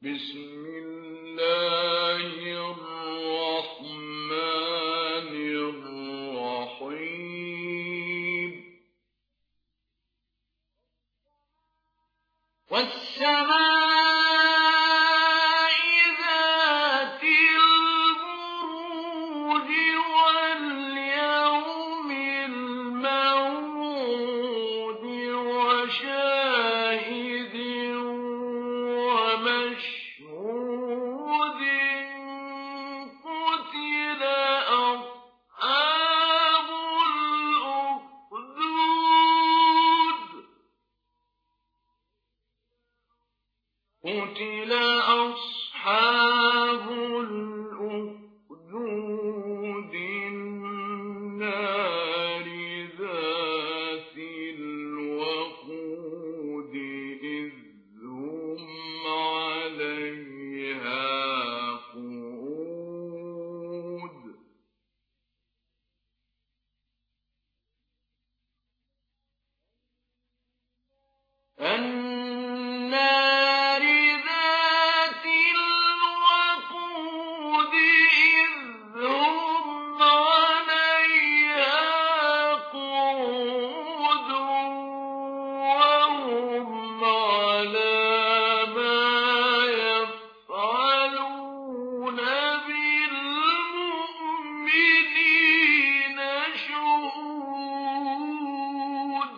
بسم الله الرحمن الرحيم والسماء ذات البروج واليوم الموعود وشاهد ومشهود قتل أصحاب الأخدود النار ذات الوقود إذ هم عليها قعود النار ذات الوقود إذ هم عليها قعود وهم على ما يفعلون بالمؤمنين شهود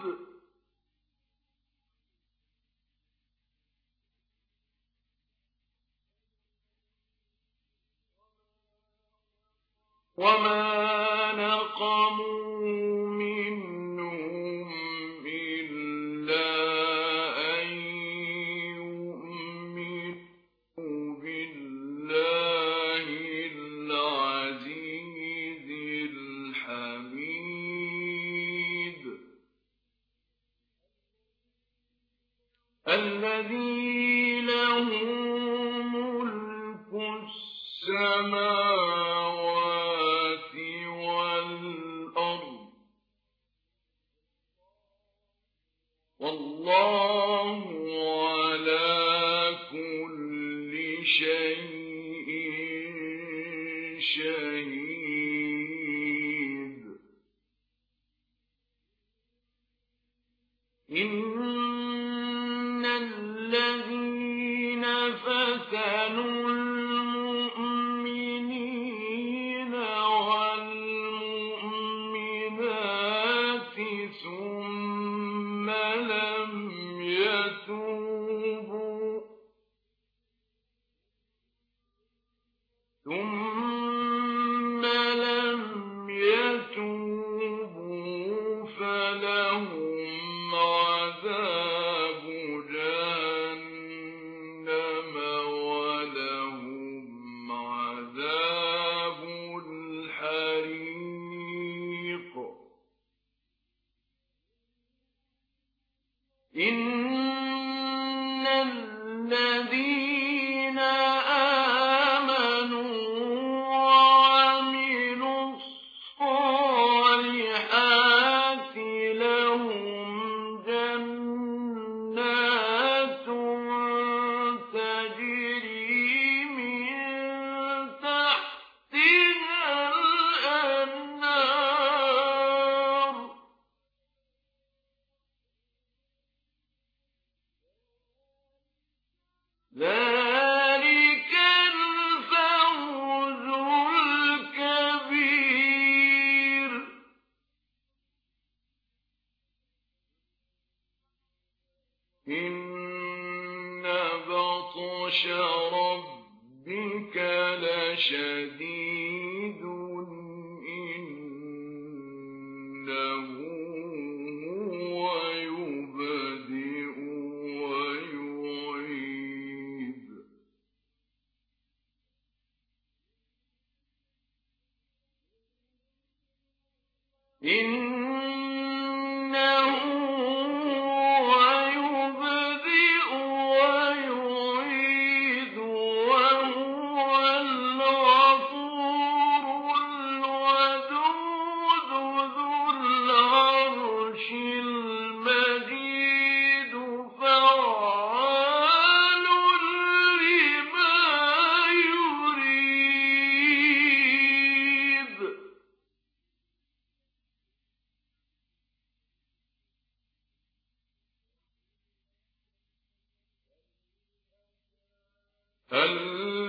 وما نقموا منهم إلا أن يؤمنوا بالله العزيز الحميد الذي له ملك السماوات والأرض والله على كل شيء شهيد إن الذين فتنوا المؤمنين والمؤمنات ثم لم يتوبوا فلهم عذاب جهنم ولهم عذاب الحريق إن الذين آمنوا وعملوا الصالحات لهم جنات تجري من تحتها الأنهار ذلك الفوز الكبير إن بطش ربك لشديد إنه هو يبدئ ويعيد إنه هو يبدئ ويعيد وهو الغفور الودود ذو العرش المجيد فعال لما هل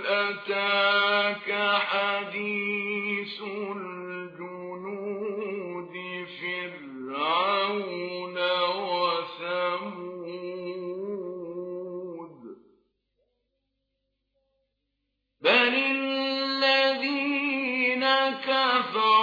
أتاك حديث الجنود فرعون وثمود بل الذين كفروا